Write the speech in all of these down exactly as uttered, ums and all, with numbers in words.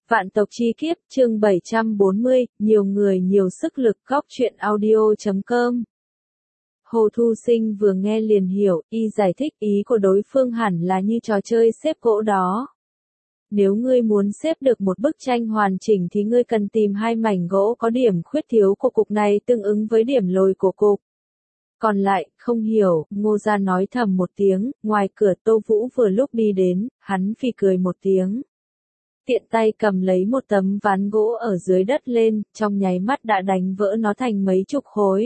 Vạn tộc chi kiếp, chương bảy trăm bốn mươi, nhiều người nhiều sức lực, góc truyện audio chấm com. Hồ Thu Sinh vừa nghe liền hiểu, y giải thích ý của đối phương hẳn là như trò chơi xếp gỗ đó. Nếu ngươi muốn xếp được một bức tranh hoàn chỉnh thì ngươi cần tìm hai mảnh gỗ có điểm khuyết thiếu của cục này tương ứng với điểm lồi của cục. Còn lại, không hiểu, Ngô Gia nói thầm một tiếng, ngoài cửa Tô Vũ vừa lúc đi đến, hắn phì cười một tiếng. Tiện tay cầm lấy một tấm ván gỗ ở dưới đất lên, trong nháy mắt đã đánh vỡ nó thành mấy chục khối.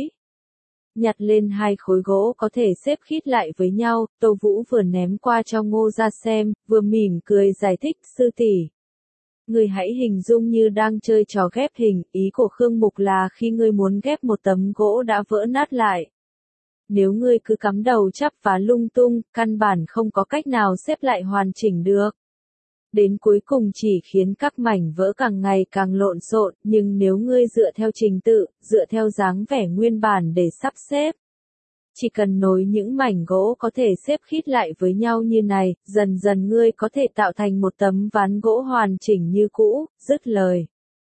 Nhặt lên hai khối gỗ có thể xếp khít lại với nhau, Tô Vũ vừa ném qua cho Ngô Gia xem, vừa mỉm cười giải thích, sư tỷ. Người hãy hình dung như đang chơi trò ghép hình, ý của Khương Mục là khi ngươi muốn ghép một tấm gỗ đã vỡ nát lại. Nếu ngươi cứ cắm đầu chắp vá lung tung, căn bản không có cách nào xếp lại hoàn chỉnh được. Đến cuối cùng chỉ khiến các mảnh vỡ càng ngày càng lộn xộn, nhưng nếu ngươi dựa theo trình tự, dựa theo dáng vẻ nguyên bản để sắp xếp. Chỉ cần nối những mảnh gỗ có thể xếp khít lại với nhau như này, dần dần ngươi có thể tạo thành một tấm ván gỗ hoàn chỉnh như cũ, dứt lời.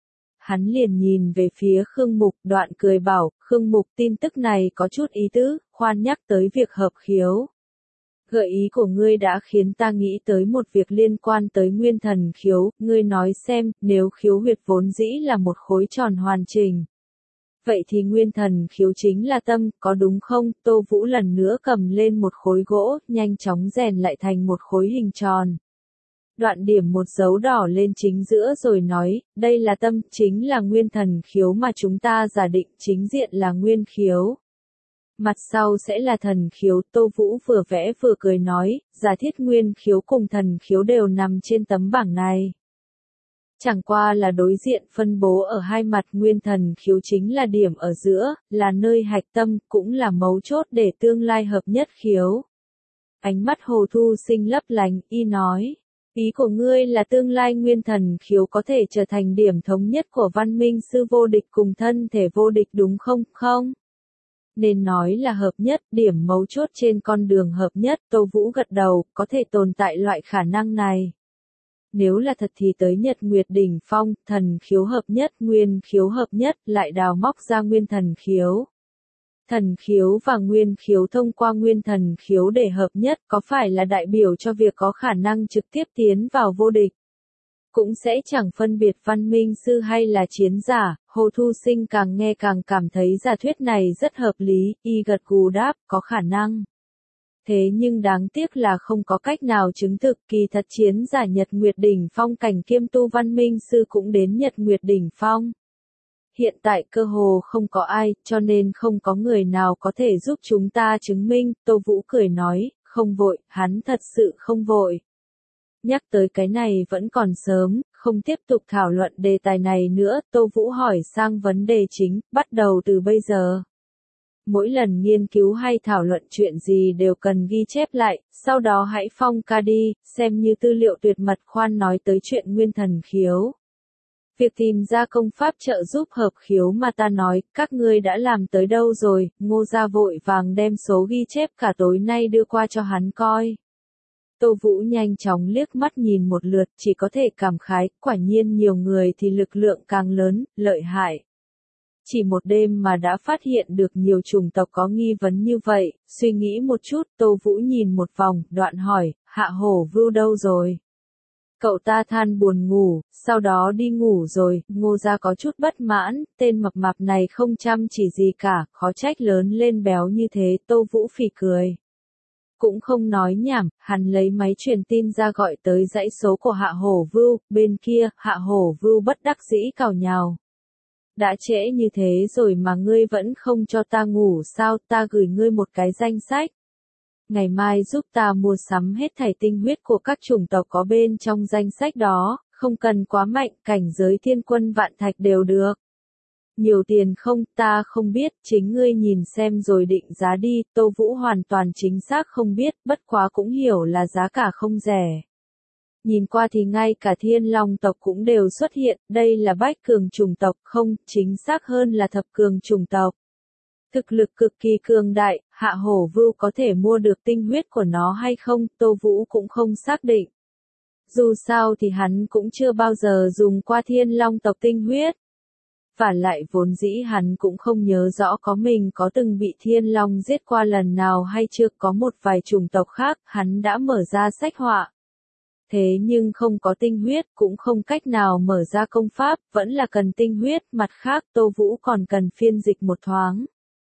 Hắn liền nhìn về phía Khương Mục, đoạn cười bảo, Khương Mục tin tức này có chút ý tứ, khoan nhắc tới việc hợp khiếu. Gợi ý của ngươi đã khiến ta nghĩ tới một việc liên quan tới nguyên thần khiếu, ngươi nói xem, nếu khiếu huyệt vốn dĩ là một khối tròn hoàn chỉnh. Vậy thì nguyên thần khiếu chính là tâm, có đúng không? Tô Vũ lần nữa cầm lên một khối gỗ, nhanh chóng rèn lại thành một khối hình tròn. Đoạn điểm một dấu đỏ lên chính giữa rồi nói, đây là tâm, chính là nguyên thần khiếu mà chúng ta giả định chính diện là nguyên khiếu. Mặt sau sẽ là thần khiếu, Tô Vũ vừa vẽ vừa cười nói, giả thiết nguyên khiếu cùng thần khiếu đều nằm trên tấm bảng này. Chẳng qua là đối diện phân bố ở hai mặt, nguyên thần khiếu chính là điểm ở giữa, là nơi hạch tâm, cũng là mấu chốt để tương lai hợp nhất khiếu. Ánh mắt Hồ Thu Sinh lấp lánh, y nói, ý của ngươi là tương lai nguyên thần khiếu có thể trở thành điểm thống nhất của văn minh sư vô địch cùng thân thể vô địch đúng không? Không? Nên nói là hợp nhất, điểm mấu chốt trên con đường hợp nhất, Tô Vũ gật đầu, có thể tồn tại loại khả năng này. Nếu là thật thì tới Nhật Nguyệt đỉnh phong, thần khiếu hợp nhất, nguyên khiếu hợp nhất, lại đào móc ra nguyên thần khiếu. Thần khiếu và nguyên khiếu thông qua nguyên thần khiếu để hợp nhất, có phải là đại biểu cho việc có khả năng trực tiếp tiến vào vô địch? Cũng sẽ chẳng phân biệt văn minh sư hay là chiến giả, Hồ Thu Sinh càng nghe càng cảm thấy giả thuyết này rất hợp lý, y gật gù đáp, có khả năng. Thế nhưng đáng tiếc là không có cách nào chứng thực, kỳ thật chiến giả Nhật Nguyệt đỉnh phong cảnh kiêm tu văn minh sư cũng đến Nhật Nguyệt đỉnh phong. Hiện tại cơ hồ không có ai, cho nên không có người nào có thể giúp chúng ta chứng minh, Tô Vũ cười nói, không vội, hắn thật sự không vội. Nhắc tới cái này vẫn còn sớm, không tiếp tục thảo luận đề tài này nữa, Tô Vũ hỏi sang vấn đề chính, bắt đầu từ bây giờ. Mỗi lần nghiên cứu hay thảo luận chuyện gì đều cần ghi chép lại, sau đó hãy phong ca đi, xem như tư liệu tuyệt mật. Khoan nói tới chuyện nguyên thần khiếu. Việc tìm ra công pháp trợ giúp hợp khiếu mà ta nói, các ngươi đã làm tới đâu rồi? Ngô Gia vội vàng đem số ghi chép cả tối nay đưa qua cho hắn coi. Tô Vũ nhanh chóng liếc mắt nhìn một lượt, chỉ có thể cảm khái, quả nhiên nhiều người thì lực lượng càng lớn, lợi hại. Chỉ một đêm mà đã phát hiện được nhiều chủng tộc có nghi vấn như vậy, suy nghĩ một chút, Tô Vũ nhìn một vòng, đoạn hỏi, Hạ Hổ Vưu đâu rồi? Cậu ta than buồn ngủ, sau đó đi ngủ rồi. Ngô Gia có chút bất mãn, tên mập mạp này không chăm chỉ gì cả, khó trách lớn lên béo như thế, Tô Vũ phì cười. Cũng không nói nhảm, hắn lấy máy truyền tin ra gọi tới dãy số của Hạ Hổ Vưu, bên kia, Hạ Hổ Vưu bất đắc dĩ càu nhàu. Đã trễ như thế rồi mà ngươi vẫn không cho ta ngủ sao, ta gửi ngươi một cái danh sách. Ngày mai giúp ta mua sắm hết thảy tinh huyết của các chủng tộc có bên trong danh sách đó, không cần quá mạnh, cảnh giới thiên quân vạn thạch đều được. Nhiều tiền không, ta không biết, chính ngươi nhìn xem rồi định giá đi, Tô Vũ hoàn toàn chính xác không biết, bất quá cũng hiểu là giá cả không rẻ. Nhìn qua thì ngay cả thiên long tộc cũng đều xuất hiện, đây là bách cường chủng tộc, không, chính xác hơn là thập cường chủng tộc. Thực lực cực kỳ cường đại, Hạ Hổ Vưu có thể mua được tinh huyết của nó hay không, Tô Vũ cũng không xác định. Dù sao thì hắn cũng chưa bao giờ dùng qua thiên long tộc tinh huyết. Và lại vốn dĩ hắn cũng không nhớ rõ có mình có từng bị thiên long giết qua lần nào hay chưa, có một vài chủng tộc khác, hắn đã mở ra sách họa. Thế nhưng không có tinh huyết cũng không cách nào mở ra công pháp, vẫn là cần tinh huyết, mặt khác Tô Vũ còn cần phiên dịch một thoáng.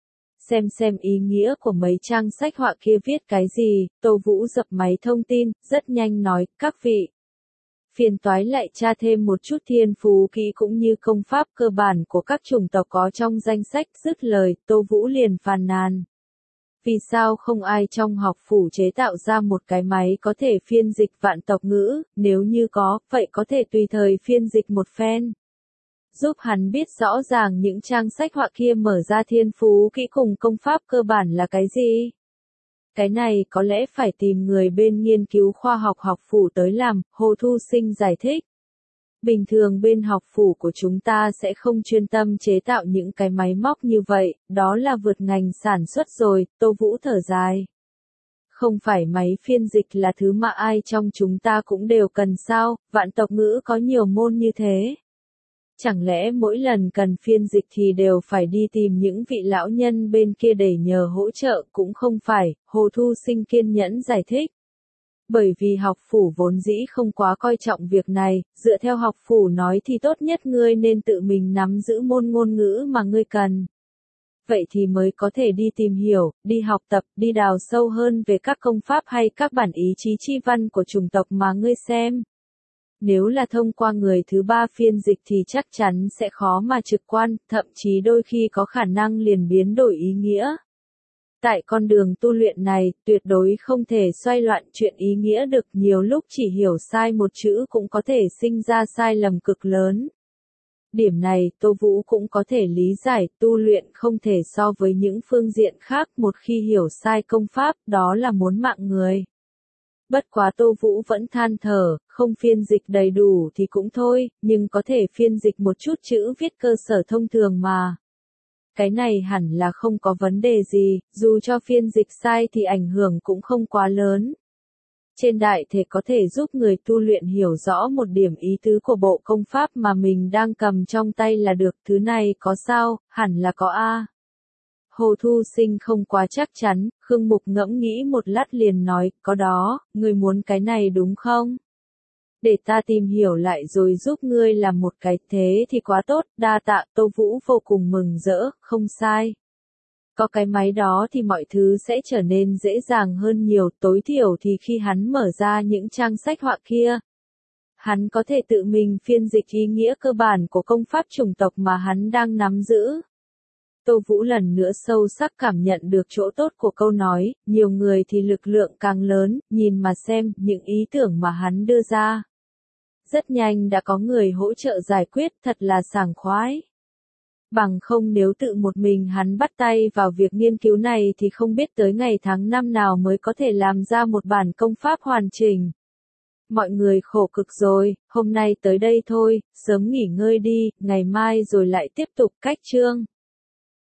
Xem xem ý nghĩa của mấy trang sách họa kia viết cái gì, Tô Vũ dập máy thông tin, rất nhanh nói, các vị. Phiền toái lại tra thêm một chút thiên phú kỹ cũng như công pháp cơ bản của các chủng tộc có trong danh sách, dứt lời, Tô Vũ liền phàn nàn. Vì sao không ai trong học phủ chế tạo ra một cái máy có thể phiên dịch vạn tộc ngữ, nếu như có, vậy có thể tùy thời phiên dịch một phen. Giúp hắn biết rõ ràng những trang sách họa kia mở ra thiên phú kỹ cùng công pháp cơ bản là cái gì. Cái này có lẽ phải tìm người bên nghiên cứu khoa học học phủ tới làm, Hồ Thu Sinh giải thích. Bình thường bên học phủ của chúng ta sẽ không chuyên tâm chế tạo những cái máy móc như vậy, đó là vượt ngành sản xuất rồi, Tô Vũ thở dài. Không phải máy phiên dịch là thứ mà ai trong chúng ta cũng đều cần sao, vạn tộc ngữ có nhiều môn như thế. Chẳng lẽ mỗi lần cần phiên dịch thì đều phải đi tìm những vị lão nhân bên kia để nhờ hỗ trợ, cũng không phải, Hồ Thu Sinh kiên nhẫn giải thích. Bởi vì học phủ vốn dĩ không quá coi trọng việc này, dựa theo học phủ nói thì tốt nhất ngươi nên tự mình nắm giữ môn ngôn ngữ mà ngươi cần. Vậy thì mới có thể đi tìm hiểu, đi học tập, đi đào sâu hơn về các công pháp hay các bản ý chí chi văn của chủng tộc mà ngươi xem. Nếu là thông qua người thứ ba phiên dịch thì chắc chắn sẽ khó mà trực quan, thậm chí đôi khi có khả năng liền biến đổi ý nghĩa. Tại con đường tu luyện này, tuyệt đối không thể xoay loạn chuyện ý nghĩa được, nhiều lúc chỉ hiểu sai một chữ cũng có thể sinh ra sai lầm cực lớn. Điểm này, Tô Vũ cũng có thể lý giải, tu luyện không thể so với những phương diện khác, một khi hiểu sai công pháp, đó là muốn mạng người. Bất quá Tô Vũ vẫn than thở, không phiên dịch đầy đủ thì cũng thôi, nhưng có thể phiên dịch một chút chữ viết cơ sở thông thường mà. Cái này hẳn là không có vấn đề gì, dù cho phiên dịch sai thì ảnh hưởng cũng không quá lớn. Trên đại thể có thể giúp người tu luyện hiểu rõ một điểm ý tứ của bộ công pháp mà mình đang cầm trong tay là được, thứ này có sao, hẳn là có a. Hồ Thu Sinh không quá chắc chắn, Khương Mục ngẫm nghĩ một lát liền nói, có đó, ngươi muốn cái này đúng không? Để ta tìm hiểu lại rồi giúp ngươi làm một cái, thế thì quá tốt, đa tạ, Tô Vũ vô cùng mừng rỡ, không sai. Có cái máy đó thì mọi thứ sẽ trở nên dễ dàng hơn nhiều, tối thiểu thì khi hắn mở ra những trang sách họa kia, hắn có thể tự mình phiên dịch ý nghĩa cơ bản của công pháp chủng tộc mà hắn đang nắm giữ. Tô Vũ lần nữa sâu sắc cảm nhận được chỗ tốt của câu nói, nhiều người thì lực lượng càng lớn, nhìn mà xem, những ý tưởng mà hắn đưa ra. Rất nhanh đã có người hỗ trợ giải quyết, thật là sảng khoái. Bằng không nếu tự một mình hắn bắt tay vào việc nghiên cứu này thì không biết tới ngày tháng năm nào mới có thể làm ra một bản công pháp hoàn chỉnh. Mọi người khổ cực rồi, hôm nay tới đây thôi, sớm nghỉ ngơi đi, ngày mai rồi lại tiếp tục cách chương.